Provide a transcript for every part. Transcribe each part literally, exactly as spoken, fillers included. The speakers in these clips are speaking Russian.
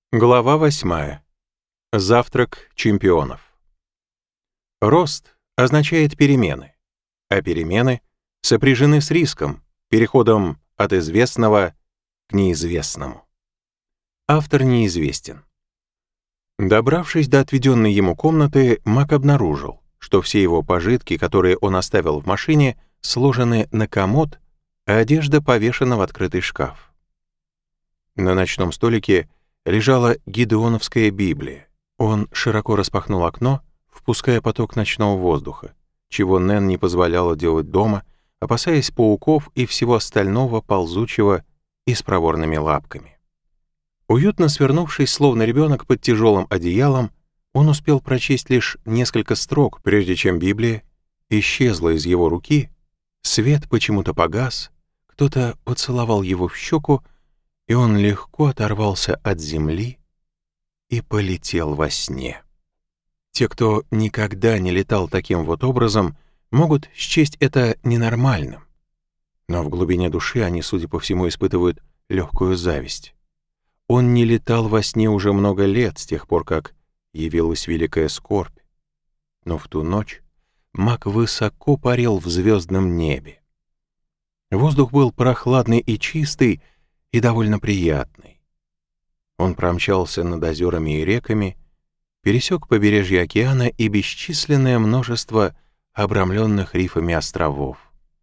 Глава восьмая. Завтрак чемпионов. Рост означает перемены, а перемены сопряжены с риском, переходом от известного к неизвестному. Автор неизвестен. Добравшись до отведенной ему комнаты, Мак обнаружил, что все его пожитки, которые он оставил в машине, сложены на комод, а одежда повешена в открытый шкаф. На ночном столике лежала Гидеоновская Библия. Он широко распахнул окно, впуская поток ночного воздуха, чего Нэн не позволяла делать дома, опасаясь пауков и всего остального ползучего и с проворными лапками. Уютно свернувшись, словно ребенок под тяжелым одеялом, он успел прочесть лишь несколько строк, прежде чем Библия исчезла из его руки, свет почему-то погас, кто-то поцеловал его в щеку, и он легко оторвался от земли и полетел во сне. Те, кто никогда не летал таким вот образом, могут счесть это ненормальным. Но в глубине души они, судя по всему, испытывают легкую зависть. Он не летал во сне уже много лет, с тех пор, как явилась великая скорбь. Но в ту ночь Мак высоко парил в звездном небе. Воздух был прохладный и чистый, и довольно приятный. Он промчался над озерами и реками, пересек побережье океана и бесчисленное множество обрамленных рифами островов.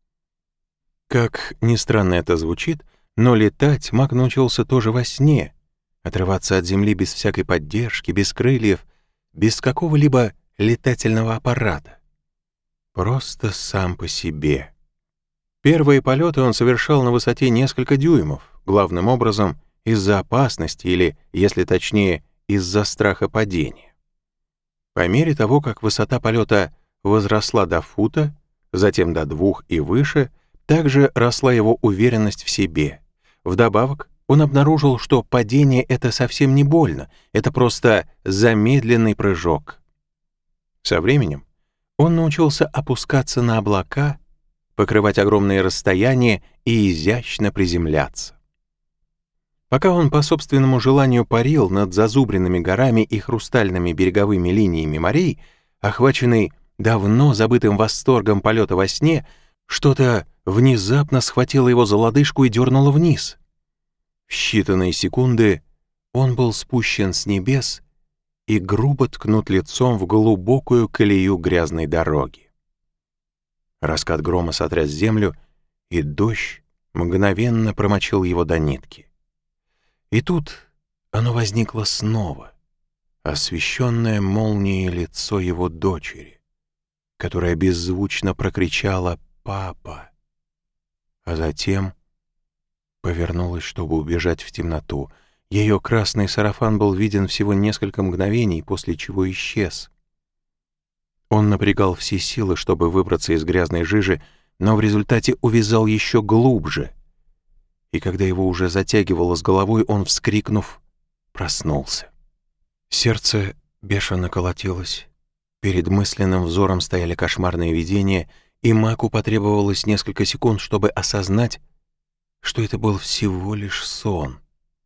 Как ни странно это звучит, но летать Мак научился тоже во сне, отрываться от земли без всякой поддержки, без крыльев, без какого-либо летательного аппарата. Просто сам по себе. Первые полеты он совершал на высоте несколько дюймов, главным образом из-за опасности или, если точнее, из-за страха падения. По мере того, как высота полета возросла до фута, затем до двух и выше, также росла его уверенность в себе. Вдобавок, он обнаружил, что падение — это совсем не больно, это просто замедленный прыжок. Со временем он научился опускаться на облака, покрывать огромные расстояния и изящно приземляться. Пока он по собственному желанию парил над зазубренными горами и хрустальными береговыми линиями морей, охваченный давно забытым восторгом полета во сне, что-то внезапно схватило его за лодыжку и дернуло вниз. В считанные секунды он был спущен с небес и грубо ткнут лицом в глубокую колею грязной дороги. Раскат грома сотряс землю, и дождь мгновенно промочил его до нитки. И тут оно возникло снова, освещенное молнией лицо его дочери, которая беззвучно прокричала «Папа!», а затем повернулась, чтобы убежать в темноту. Ее красный сарафан был виден всего несколько мгновений, после чего исчез. Он напрягал все силы, чтобы выбраться из грязной жижи, но в результате увязал еще глубже. И когда его уже затягивало с головой, он, вскрикнув, проснулся. Сердце бешено колотилось. Перед мысленным взором стояли кошмарные видения, и Маку потребовалось несколько секунд, чтобы осознать, что это был всего лишь сон.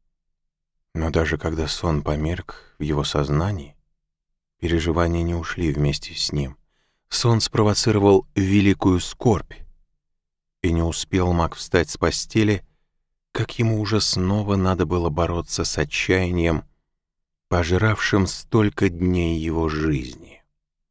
Но даже когда сон померк в его сознании, переживания не ушли вместе с ним. Сон спровоцировал великую скорбь, и не успел Мак встать с постели, как ему уже снова надо было бороться с отчаянием, пожиравшим столько дней его жизни.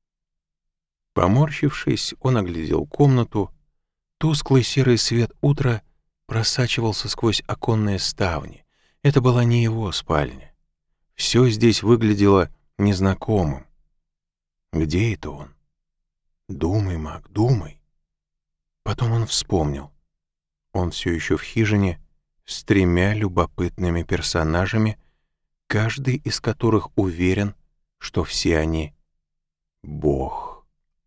Поморщившись, он оглядел комнату. Тусклый серый свет утра просачивался сквозь оконные ставни. Это была не его спальня. Все здесь выглядело незнакомым. Где это он? Думай, Мак, думай. Потом он вспомнил. Он все еще в хижине с тремя любопытными персонажами, каждый из которых уверен, что все они — Бог.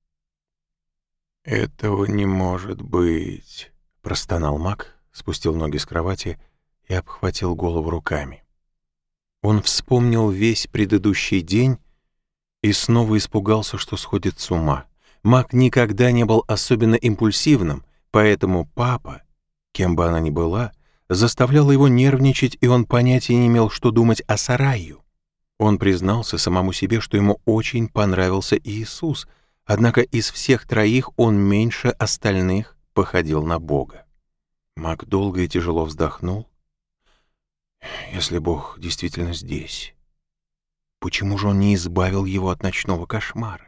«Этого не может быть», — простонал Мак, спустил ноги с кровати и обхватил голову руками. Он вспомнил весь предыдущий день и снова испугался, что сходит с ума. Мак никогда не был особенно импульсивным, поэтому папа, кем бы она ни была, заставляло его нервничать, и он понятия не имел, что думать о Сараю. Он признался самому себе, что ему очень понравился Иисус, однако из всех троих он меньше остальных походил на Бога. Мак долго и тяжело вздохнул. Если Бог действительно здесь, почему же он не избавил его от ночного кошмара?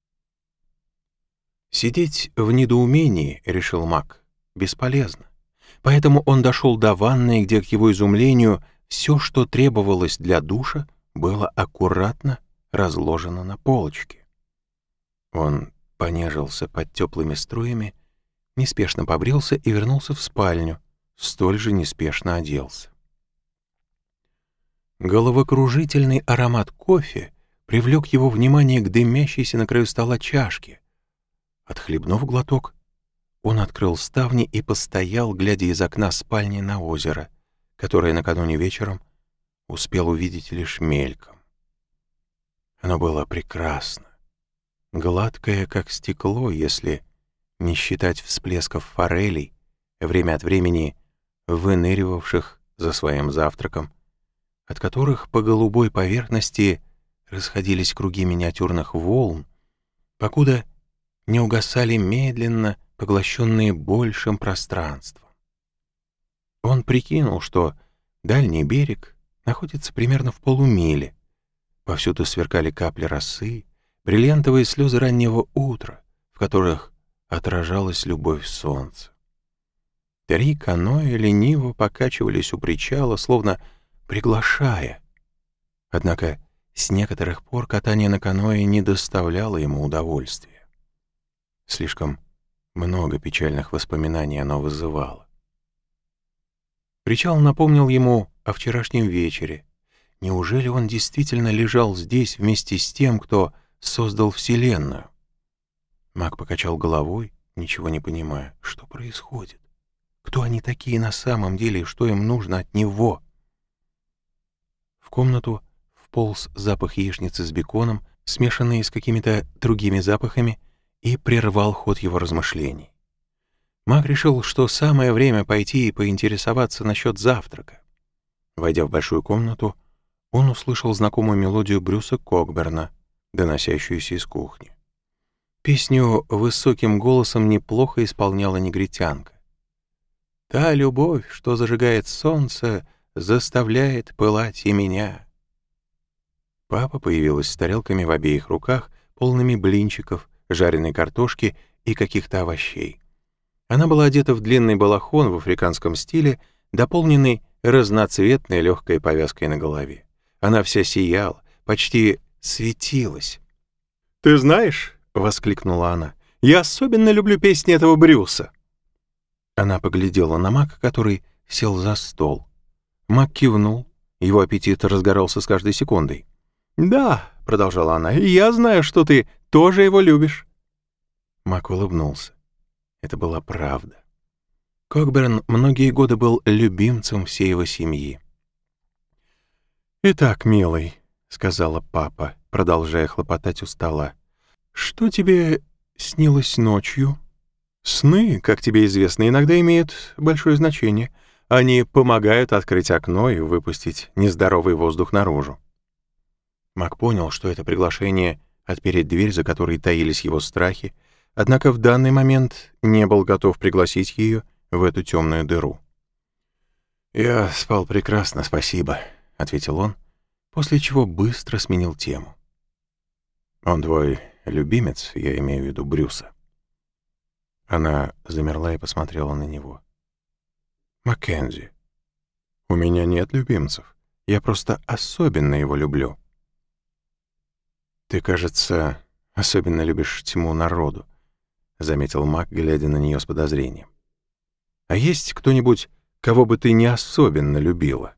Сидеть в недоумении, решил Мак, бесполезно. Поэтому он дошел до ванной, где, к его изумлению, все, что требовалось для душа, было аккуратно разложено на полочке. Он понежился под теплыми струями, неспешно побрился и вернулся в спальню, столь же неспешно оделся. Головокружительный аромат кофе привлек его внимание к дымящейся на краю стола чашке. Отхлебнув глоток, он открыл ставни и постоял, глядя из окна спальни на озеро, которое накануне вечером успел увидеть лишь мельком. Оно было прекрасно, гладкое, как стекло, если не считать всплесков форелей, время от времени выныривавших за своим завтраком, от которых по голубой поверхности расходились круги миниатюрных волн, покуда не угасали медленно, поглощенные большим пространством. Он прикинул, что дальний берег находится примерно в полумиле. Повсюду сверкали капли росы, бриллиантовые слезы раннего утра, в которых отражалась любовь солнца. Три каноэ лениво покачивались у причала, словно приглашая. Однако с некоторых пор катание на каноэ не доставляло ему удовольствия. Слишком много печальных воспоминаний оно вызывало. Причал напомнил ему о вчерашнем вечере. Неужели он действительно лежал здесь вместе с тем, кто создал Вселенную? Мак покачал головой, ничего не понимая. Что происходит? Кто они такие на самом деле и что им нужно от него? В комнату вполз запах яичницы с беконом, смешанный с какими-то другими запахами, и прервал ход его размышлений. Мак решил, что самое время пойти и поинтересоваться насчет завтрака. Войдя в большую комнату, он услышал знакомую мелодию Брюса Кокберна, доносящуюся из кухни. Песню высоким голосом неплохо исполняла негритянка. «Та любовь, что зажигает солнце, заставляет пылать и меня». Папа появилась с тарелками в обеих руках, полными блинчиков, жареной картошки и каких-то овощей. Она была одета в длинный балахон в африканском стиле, дополненный разноцветной легкой повязкой на голове. Она вся сияла, почти светилась. «Ты знаешь, — воскликнула она, — я особенно люблю песни этого Брюса». Она поглядела на Мака, который сел за стол. Мак кивнул, его аппетит разгорался с каждой секундой. «Да, — продолжала она, — я знаю, что ты тоже его любишь». Мак улыбнулся. Это была правда. Кокберн многие годы был любимцем всей его семьи. «Итак, милый, — сказала папа, продолжая хлопотать у стола, — что тебе снилось ночью? Сны, как тебе известно, иногда имеют большое значение. Они помогают открыть окно и выпустить нездоровый воздух наружу». Мак понял, что это приглашение отпереть дверь, за которой таились его страхи, однако в данный момент не был готов пригласить ее в эту темную дыру. «Я спал прекрасно, спасибо», — ответил он, после чего быстро сменил тему. «Он твой любимец, я имею в виду Брюса». Она замерла и посмотрела на него. «Маккензи, у меня нет любимцев, я просто особенно его люблю». «Ты, кажется, особенно любишь тьму народу», — заметил Мак, глядя на нее с подозрением. «А есть кто-нибудь, кого бы ты не особенно любила?»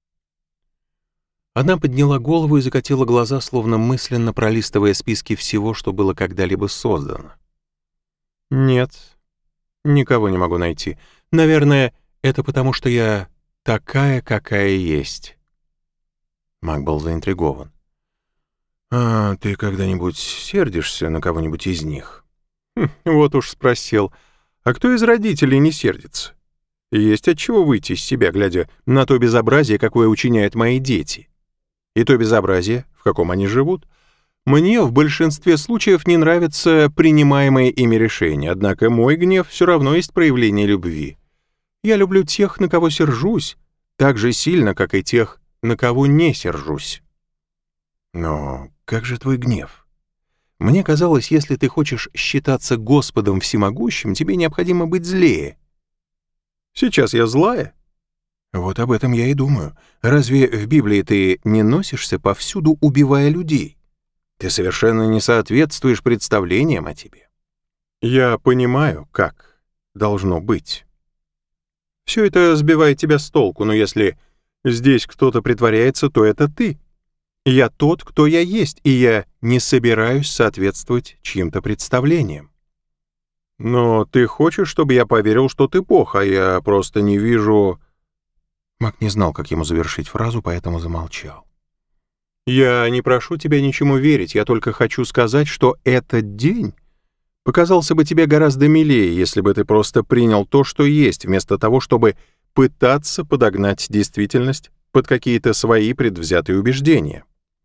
Она подняла голову и закатила глаза, словно мысленно пролистывая списки всего, что было когда-либо создано. «Нет, никого не могу найти. Наверное, это потому, что я такая, какая есть». Мак был заинтригован. «А ты когда-нибудь сердишься на кого-нибудь из них?» хм, «Вот уж спросил. А кто из родителей не сердится? Есть от чего выйти из себя, глядя на то безобразие, какое учиняют мои дети. И то безобразие, в каком они живут. Мне в большинстве случаев не нравятся принимаемые ими решения, однако мой гнев все равно есть проявление любви. Я люблю тех, на кого сержусь, так же сильно, как и тех, на кого не сержусь. Но как же твой гнев? Мне казалось, если ты хочешь считаться Господом всемогущим, тебе необходимо быть злее. Сейчас я злая? Вот об этом я и думаю. Разве в Библии ты не носишься повсюду, убивая людей? Ты совершенно не соответствуешь представлениям о тебе. Я понимаю, как должно быть. Все это сбивает тебя с толку, но если здесь кто-то притворяется, то это ты. Я тот, кто я есть, и я не собираюсь соответствовать чьим-то представлениям. Но ты хочешь, чтобы я поверил, что ты Бог, а я просто не вижу... Мак не знал, как ему завершить фразу, поэтому замолчал. Я не прошу тебя ничему верить, я только хочу сказать, что этот день показался бы тебе гораздо милее, если бы ты просто принял то, что есть, вместо того, чтобы пытаться подогнать действительность под какие-то свои предвзятые убеждения.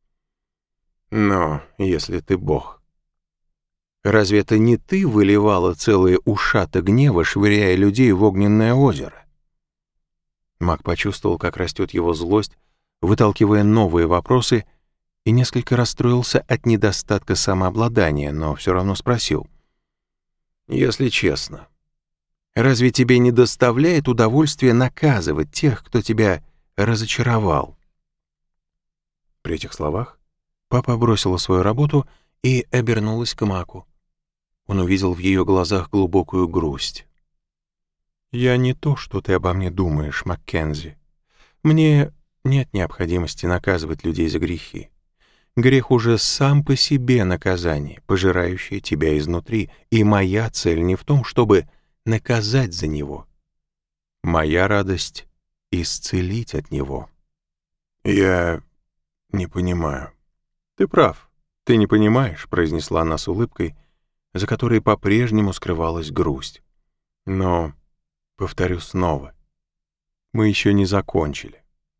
Но если ты Бог, разве это не ты выливала целые ушаты гнева, швыряя людей в огненное озеро? Мак почувствовал, как растет его злость, выталкивая новые вопросы, и несколько расстроился от недостатка самообладания, но все равно спросил. «Если честно, разве тебе не доставляет удовольствия наказывать тех, кто тебя разочаровал?» При этих словах папа бросила свою работу и обернулась к Маку. Он увидел в ее глазах глубокую грусть. «Я не то, что ты обо мне думаешь, Маккензи. Мне нет необходимости наказывать людей за грехи. Грех уже сам по себе наказание, пожирающее тебя изнутри, и моя цель не в том, чтобы наказать за него. Моя радость — исцелить от него». «Я не понимаю». «Ты прав, ты не понимаешь», — произнесла она с улыбкой, за которой по-прежнему скрывалась грусть. «Но, повторю снова, мы еще не закончили».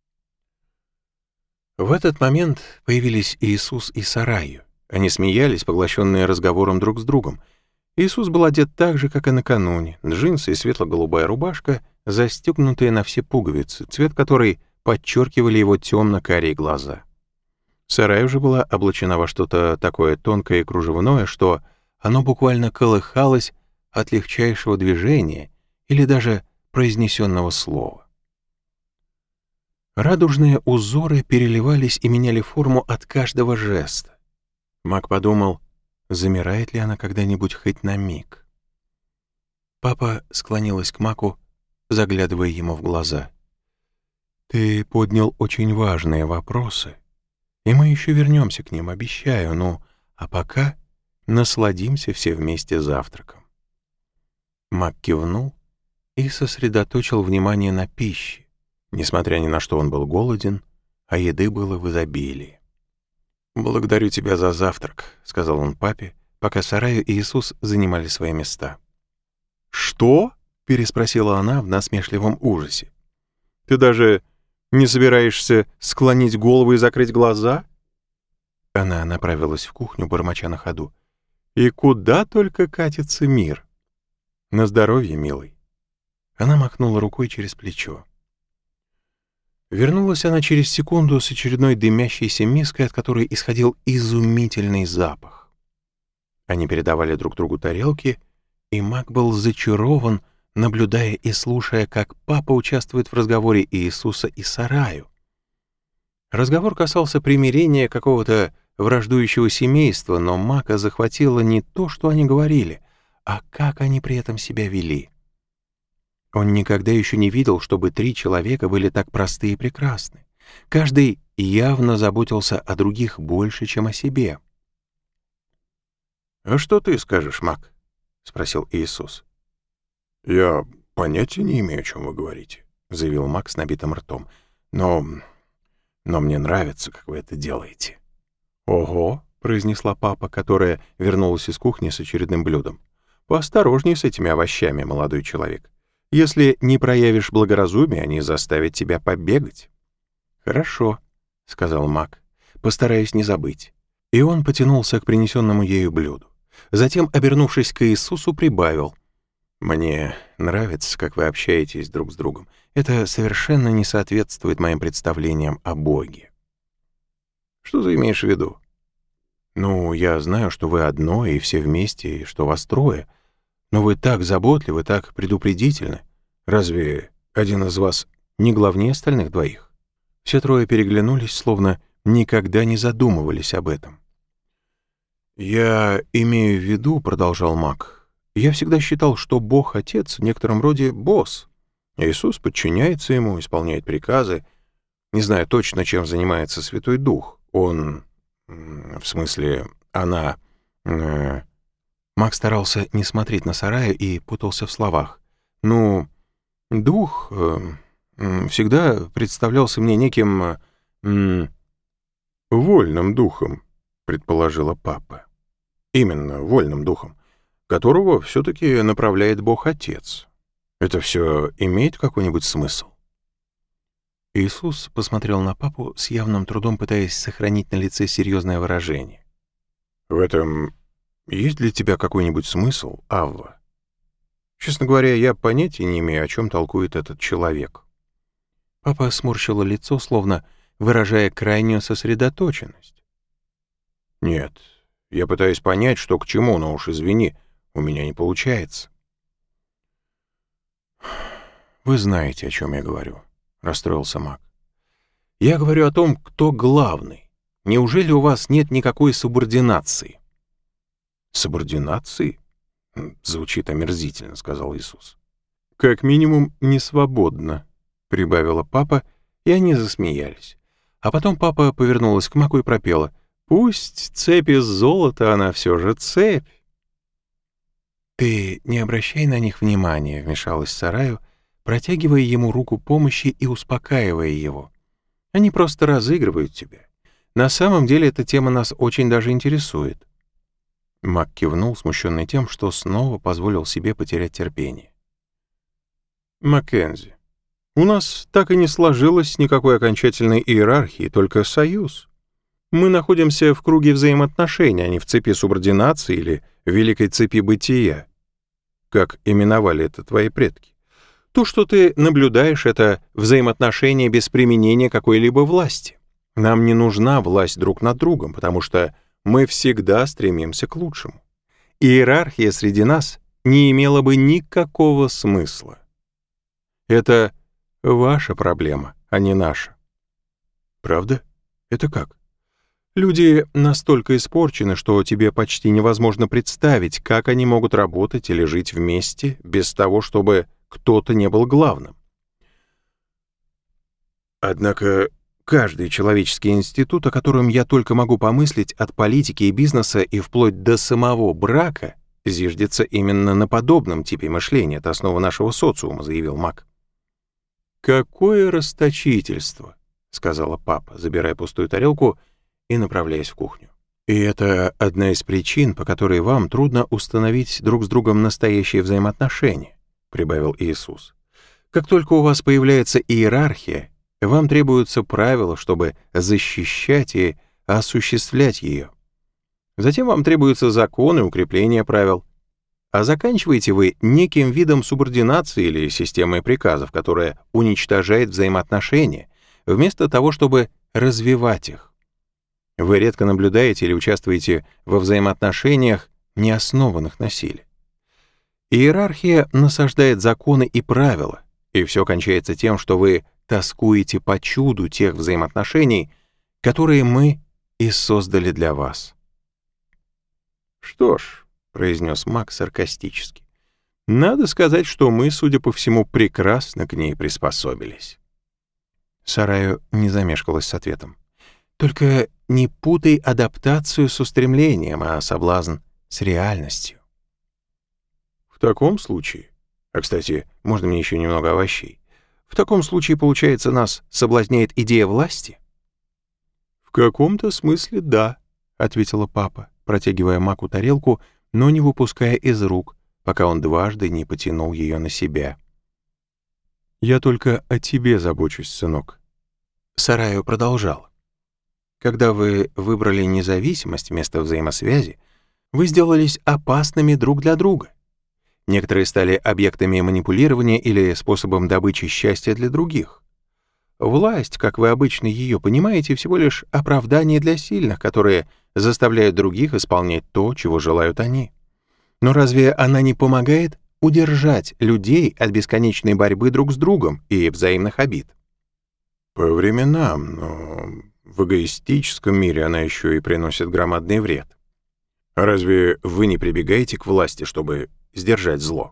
В этот момент появились Иисус и Сарайю. Они смеялись, поглощенные разговором друг с другом. Иисус был одет так же, как и накануне. Джинсы и светло-голубая рубашка, застегнутые на все пуговицы, цвет которой подчеркивали его темно-карие глаза. Сарайя же была облачена во что-то такое тонкое и кружевное, что оно буквально колыхалось от легчайшего движения или даже произнесенного слова. Радужные узоры переливались и меняли форму от каждого жеста. Мак подумал, замирает ли она когда-нибудь хоть на миг. Папа склонилась к Маку, заглядывая ему в глаза. «Ты поднял очень важные вопросы, и мы еще вернемся к ним, обещаю, ну, а пока насладимся все вместе завтраком». Мак кивнул и сосредоточил внимание на пище. Несмотря ни на что, он был голоден, а еды было в изобилии. «Благодарю тебя за завтрак», — сказал он папе, пока Сарайя и Иисус занимали свои места. «Что?» — переспросила она в насмешливом ужасе. «Ты даже не собираешься склонить голову и закрыть глаза?» Она направилась в кухню, бормоча на ходу. «И куда только катится мир?» «На здоровье, милый». Она махнула рукой через плечо. Вернулась она через секунду с очередной дымящейся миской, от которой исходил изумительный запах. Они передавали друг другу тарелки, и Мак был зачарован, наблюдая и слушая, как папа участвует в разговоре Иисуса и Сарайю. Разговор касался примирения какого-то враждующего семейства, но Мака захватило не то, что они говорили, а как они при этом себя вели. Он никогда еще не видел, чтобы три человека были так просты и прекрасны. Каждый явно заботился о других больше, чем о себе. «А что ты скажешь, Мак?» — спросил Иисус. «Я понятия не имею, о чем вы говорите», — заявил Мак с набитым ртом. «Но... но мне нравится, как вы это делаете». «Ого», — произнесла папа, которая вернулась из кухни с очередным блюдом. «Поосторожней с этими овощами, молодой человек. Если не проявишь благоразумие, они заставят тебя побегать». «Хорошо», — сказал маг, — «постараюсь не забыть». И он потянулся к принесенному ею блюду. Затем, обернувшись к Иисусу, прибавил: «Мне нравится, как вы общаетесь друг с другом. Это совершенно не соответствует моим представлениям о Боге». «Что ты имеешь в виду?» «Ну, я знаю, что вы одно, и все вместе, и что вас трое. Но вы так заботливы, так предупредительны. Разве один из вас не главнее остальных двоих?» Все трое переглянулись, словно никогда не задумывались об этом. «Я имею в виду, — продолжал маг, — я всегда считал, что Бог-Отец в некотором роде босс. Иисус подчиняется ему, исполняет приказы. Не знаю точно, чем занимается Святой Дух. Он... в смысле, она...» э, Маг старался не смотреть на Сарая и путался в словах. «Ну, Дух э, всегда представлялся мне неким... Э, вольным духом», — предположила папа. «Именно, вольным духом, которого все-таки направляет Бог-Отец. Это все имеет какой-нибудь смысл?» Иисус посмотрел на папу с явным трудом, пытаясь сохранить на лице серьезное выражение. «В этом есть для тебя какой-нибудь смысл, Авва? Честно говоря, я понятия не имею, о чем толкует этот человек». Папа сморщило лицо, словно выражая крайнюю сосредоточенность. «Нет, я пытаюсь понять, что к чему, но уж извини, у меня не получается». «Вы знаете, о чем я говорю», — расстроился маг. «Я говорю о том, кто главный. Неужели у вас нет никакой субординации?» «Субординации?» «Звучит омерзительно», — сказал Иисус. «Как минимум, не свободно», — прибавила папа, и они засмеялись. А потом папа повернулась к маку и пропела: «Пусть цепь из золота, она все же цепь». «Ты не обращай на них внимания», — вмешалась Сараю, протягивая ему руку помощи и успокаивая его. «Они просто разыгрывают тебя. На самом деле эта тема нас очень даже интересует». Мак кивнул, смущенный тем, что снова позволил себе потерять терпение. «Маккензи, у нас так и не сложилось никакой окончательной иерархии, только союз. Мы находимся в круге взаимоотношений, а не в цепи субординации или великой цепи бытия, как именовали это твои предки. То, что ты наблюдаешь, — это взаимоотношения без применения какой-либо власти. Нам не нужна власть друг над другом, потому что мы всегда стремимся к лучшему. Иерархия среди нас не имела бы никакого смысла. Это ваша проблема, а не наша». «Правда? Это как?» «Люди настолько испорчены, что тебе почти невозможно представить, как они могут работать или жить вместе без того, чтобы кто-то не был главным». «Однако каждый человеческий институт, о котором я только могу помыслить, от политики и бизнеса и вплоть до самого брака, зиждется именно на подобном типе мышления. Это основа нашего социума», — заявил маг. «Какое расточительство», — сказала папа, забирая пустую тарелку и направляясь в кухню. «И это одна из причин, по которой вам трудно установить друг с другом настоящие взаимоотношения», — прибавил Иисус. «Как только у вас появляется иерархия, вам требуются правила, чтобы защищать и осуществлять ее. Затем вам требуются законы, укрепление правил. А заканчиваете вы неким видом субординации или системой приказов, которая уничтожает взаимоотношения, вместо того, чтобы развивать их. Вы редко наблюдаете или участвуете во взаимоотношениях, не основанных на силе. Иерархия насаждает законы и правила, и все кончается тем, что вы тоскуете по чуду тех взаимоотношений, которые мы и создали для вас». «Что ж», — произнес маг саркастически, — «надо сказать, что мы, судя по всему, прекрасно к ней приспособились». Сараю не замешкалась с ответом. «Только не путай адаптацию с устремлением, а соблазн с реальностью». «В таком случае... А, кстати, можно мне еще немного овощей? В таком случае, получается, нас соблазняет идея власти?» «В каком-то смысле да», — ответила папа, протягивая маку тарелку, но не выпуская из рук, пока он дважды не потянул ее на себя. «Я только о тебе забочусь, сынок». Сараю продолжал. «Когда вы выбрали независимость вместо взаимосвязи, вы сделались опасными друг для друга. Некоторые стали объектами манипулирования или способом добычи счастья для других. Власть, как вы обычно ее понимаете, всего лишь оправдание для сильных, которые заставляют других исполнять то, чего желают они. Но разве она не помогает удержать людей от бесконечной борьбы друг с другом и взаимных обид?» «По временам, но в эгоистическом мире она еще и приносит громадный вред. Разве вы не прибегаете к власти, чтобы сдержать зло?»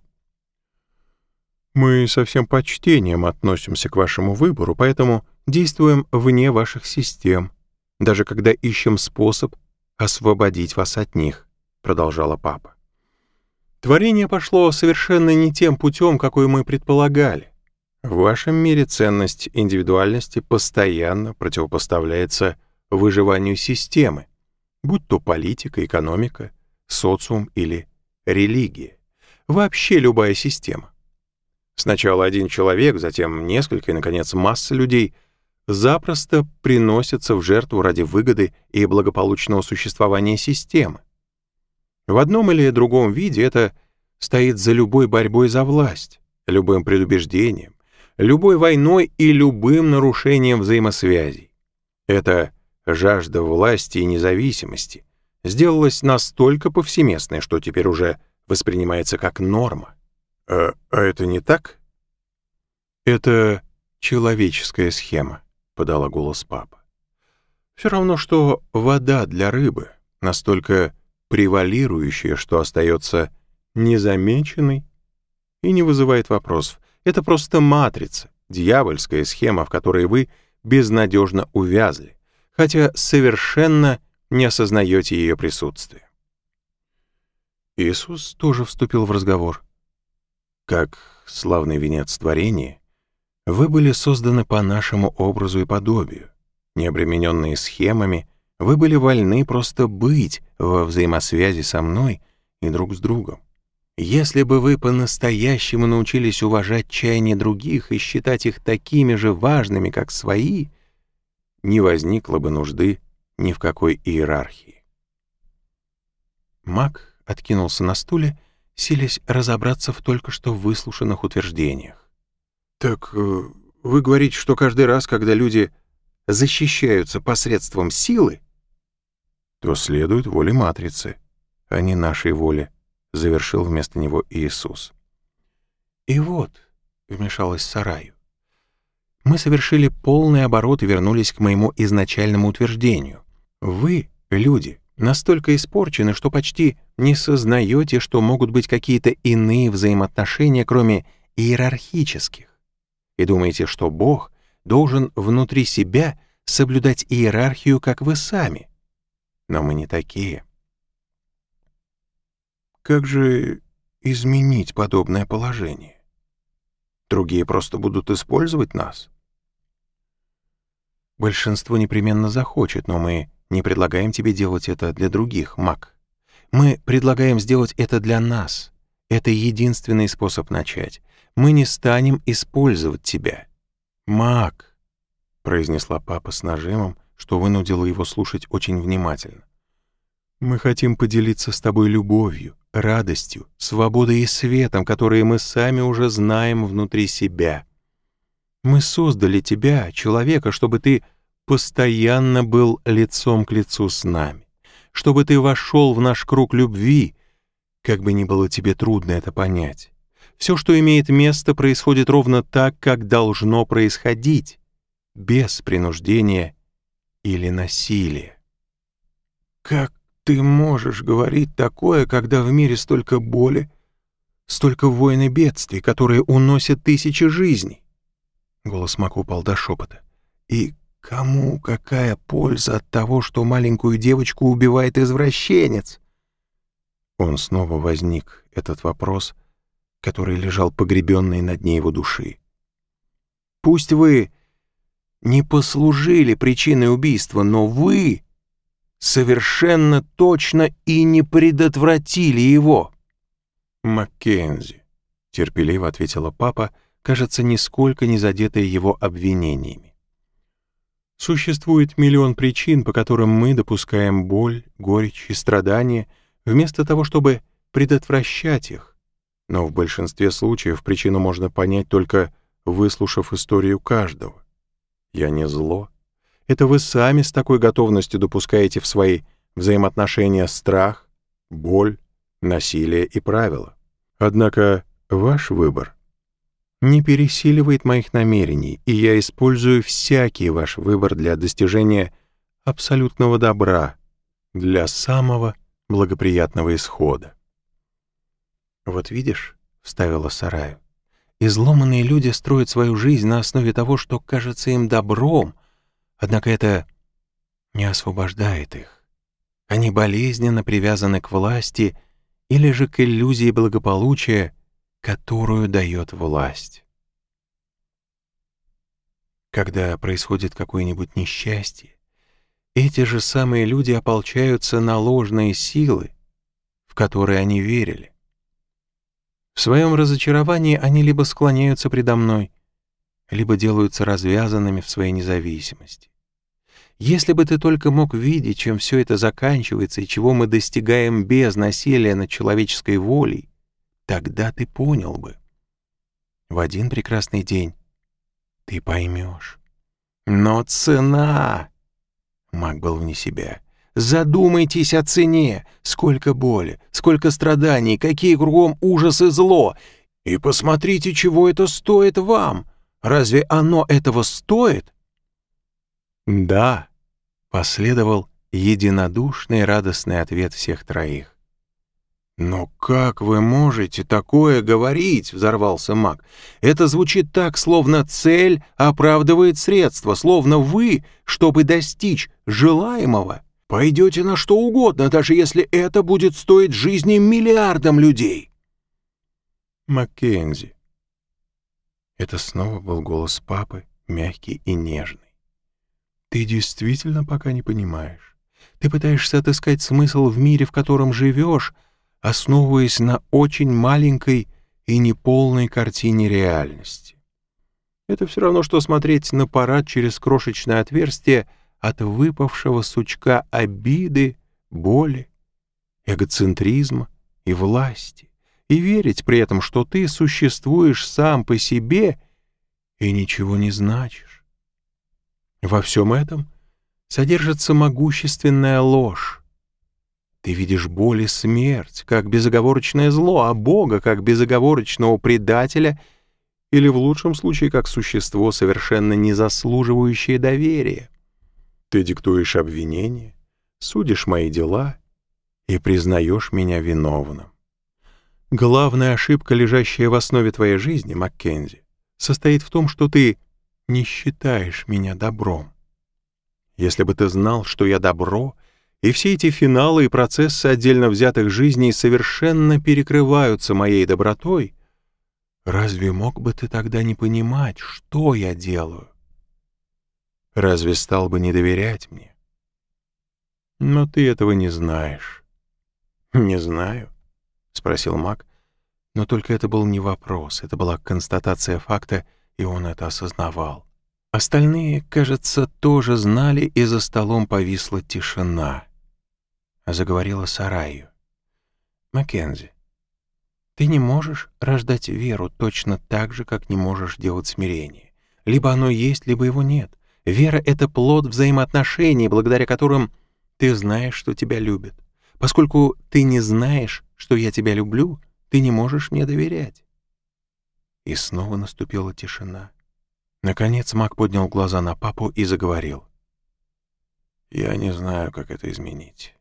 «Мы со всем почтением относимся к вашему выбору, поэтому действуем вне ваших систем, даже когда ищем способ освободить вас от них», — продолжала папа. «Творение пошло совершенно не тем путем, какой мы предполагали. В вашем мире ценность индивидуальности постоянно противопоставляется выживанию системы, будь то политика, экономика, социум или религия. Вообще любая система. Сначала один человек, затем несколько и, наконец, масса людей запросто приносятся в жертву ради выгоды и благополучного существования системы. В одном или другом виде это стоит за любой борьбой за власть, любым предубеждением, любой войной и любым нарушением взаимосвязей. Это жажда власти и независимости сделалась настолько повсеместной, что теперь уже воспринимается как норма. «А, а это не так?» «Это человеческая схема», — подала голос папа. «Все равно, что вода для рыбы, настолько превалирующая, что остается незамеченной и не вызывает вопросов. Это просто матрица, дьявольская схема, в которой вы безнадежно увязли, хотя совершенно не осознаете ее присутствие». Иисус тоже вступил в разговор. «Как славный венец творения, вы были созданы по нашему образу и подобию. Не обремененные схемами, вы были вольны просто быть во взаимосвязи со мной и друг с другом. Если бы вы по-настоящему научились уважать чаяния других и считать их такими же важными, как свои, не возникло бы нужды ни в какой иерархии». Мак откинулся на стуле, силясь разобраться в только что выслушанных утверждениях. «Так э, вы говорите, что каждый раз, когда люди защищаются посредством силы, то следует воле матрицы, а не нашей воле», — завершил вместо него Иисус. «И вот», — вмешалась Сараю, — «мы совершили полный оборот и вернулись к моему изначальному утверждению. Вы, люди, настолько испорчены, что почти не сознаете, что могут быть какие-то иные взаимоотношения, кроме иерархических, и думаете, что Бог должен внутри себя соблюдать иерархию, как вы сами. Но мы не такие». Как же изменить подобное положение? Другие просто будут использовать нас. Большинство непременно захочет, но мы не предлагаем тебе делать это для других, Мак. Мы предлагаем сделать это для нас. Это единственный способ начать. Мы не станем использовать тебя. Мак, произнесла папа с нажимом, что вынудило его слушать очень внимательно. Мы хотим поделиться с тобой любовью, радостью, свободой и светом, которые мы сами уже знаем внутри себя. Мы создали тебя, человека, чтобы ты постоянно был лицом к лицу с нами, чтобы ты вошел в наш круг любви, как бы ни было тебе трудно это понять. Все, что имеет место, происходит ровно так, как должно происходить, без принуждения или насилия. Как ты можешь говорить такое, когда в мире столько боли, столько войн и бедствий, которые уносят тысячи жизней? Голос Мака упал до шепота. И кому какая польза от того, что маленькую девочку убивает извращенец? Он снова возник, этот вопрос, который лежал погребенный на дне его души. Пусть вы не послужили причиной убийства, но вы совершенно точно и не предотвратили его. «Маккензи», — терпеливо ответила папа, кажется, нисколько не задетая его обвинениями. Существует миллион причин, по которым мы допускаем боль, горечь и страдания, вместо того, чтобы предотвращать их. Но в большинстве случаев причину можно понять, только выслушав историю каждого. Я не зло. Это вы сами с такой готовностью допускаете в свои взаимоотношения страх, боль, насилие и правила. Однако ваш выбор не пересиливает моих намерений, и я использую всякий ваш выбор для достижения абсолютного добра, для самого благоприятного исхода. «Вот видишь», — вставила Сараю, — «изломанные люди строят свою жизнь на основе того, что кажется им добром, однако это не освобождает их. Они болезненно привязаны к власти или же к иллюзии благополучия, которую дает власть. Когда происходит какое-нибудь несчастье, эти же самые люди ополчаются на ложные силы, в которые они верили. В своем разочаровании они либо склоняются предо мной, либо делаются развязанными в своей независимости. Если бы ты только мог видеть, чем все это заканчивается и чего мы достигаем без насилия над человеческой волей, тогда ты понял бы. В один прекрасный день ты поймешь. Но цена... Маг был вне себя. Задумайтесь о цене. Сколько боли, сколько страданий, какие кругом ужас и зло. И посмотрите, чего это стоит вам. Разве оно этого стоит? Да, последовал единодушный радостный ответ всех троих. «Но как вы можете такое говорить?» — взорвался маг. «Это звучит так, словно цель оправдывает средства, словно вы, чтобы достичь желаемого, пойдете на что угодно, даже если это будет стоить жизни миллиардам людей». «Маккензи». Это снова был голос папы, мягкий и нежный. «Ты действительно пока не понимаешь. Ты пытаешься отыскать смысл в мире, в котором живешь, основываясь на очень маленькой и неполной картине реальности. Это все равно, что смотреть на парад через крошечное отверстие от выпавшего сучка обиды, боли, эгоцентризма и власти, и верить при этом, что ты существуешь сам по себе и ничего не значишь. Во всем этом содержится могущественная ложь. Ты видишь боль и смерть как безоговорочное зло, а Бога как безоговорочного предателя или, в лучшем случае, как существо, совершенно не заслуживающее доверия. Ты диктуешь обвинения, судишь мои дела и признаешь меня виновным. Главная ошибка, лежащая в основе твоей жизни, Маккензи, состоит в том, что ты не считаешь меня добром. Если бы ты знал, что я добро, и все эти финалы и процессы отдельно взятых жизней совершенно перекрываются моей добротой, разве мог бы ты тогда не понимать, что я делаю? Разве стал бы не доверять мне? Но ты этого не знаешь. «Не знаю», — спросил маг, но только это был не вопрос, это была констатация факта, и он это осознавал. Остальные, кажется, тоже знали, и за столом повисла тишина. Заговорила Сараю. «Маккензи, ты не можешь рождать веру точно так же, как не можешь делать смирение. Либо оно есть, либо его нет. Вера — это плод взаимоотношений, благодаря которым ты знаешь, что тебя любят. Поскольку ты не знаешь, что я тебя люблю, ты не можешь мне доверять». И снова наступила тишина. Наконец маг поднял глаза на папу и заговорил. «Я не знаю, как это изменить.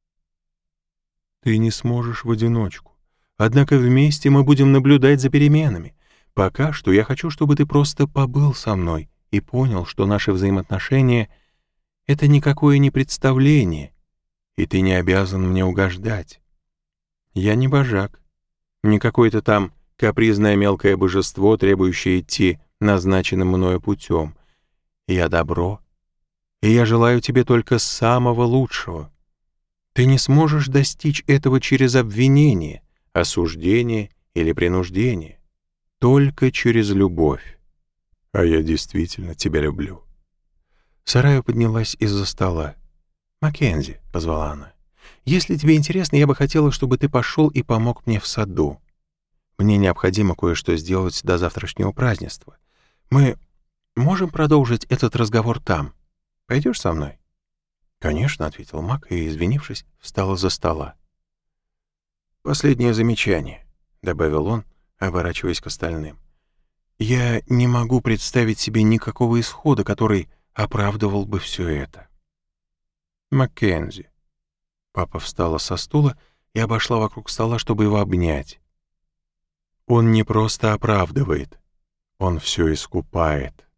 Ты не сможешь в одиночку. Однако вместе мы будем наблюдать за переменами. Пока что я хочу, чтобы ты просто побыл со мной и понял, что наши взаимоотношения — это никакое не представление, и ты не обязан мне угождать. Я не божак, не какое-то там капризное мелкое божество, требующее идти назначенным мною путем. Я добро, и я желаю тебе только самого лучшего. Ты не сможешь достичь этого через обвинение, осуждение или принуждение. только через любовь. А я действительно тебя люблю». Сарая поднялась из-за стола. «Маккензи», — позвала она, — «если тебе интересно, я бы хотела, чтобы ты пошел и помог мне в саду. Мне необходимо кое-что сделать до завтрашнего празднества. Мы можем продолжить этот разговор там. Пойдешь со мной?» «Конечно», — ответил Мак и, извинившись, встал из-за стола. «Последнее замечание», — добавил он, оборачиваясь к остальным. «Я не могу представить себе никакого исхода, который оправдывал бы все это». «Маккензи». Папа встала со стула и обошла вокруг стола, чтобы его обнять. «Он не просто оправдывает, он все искупает».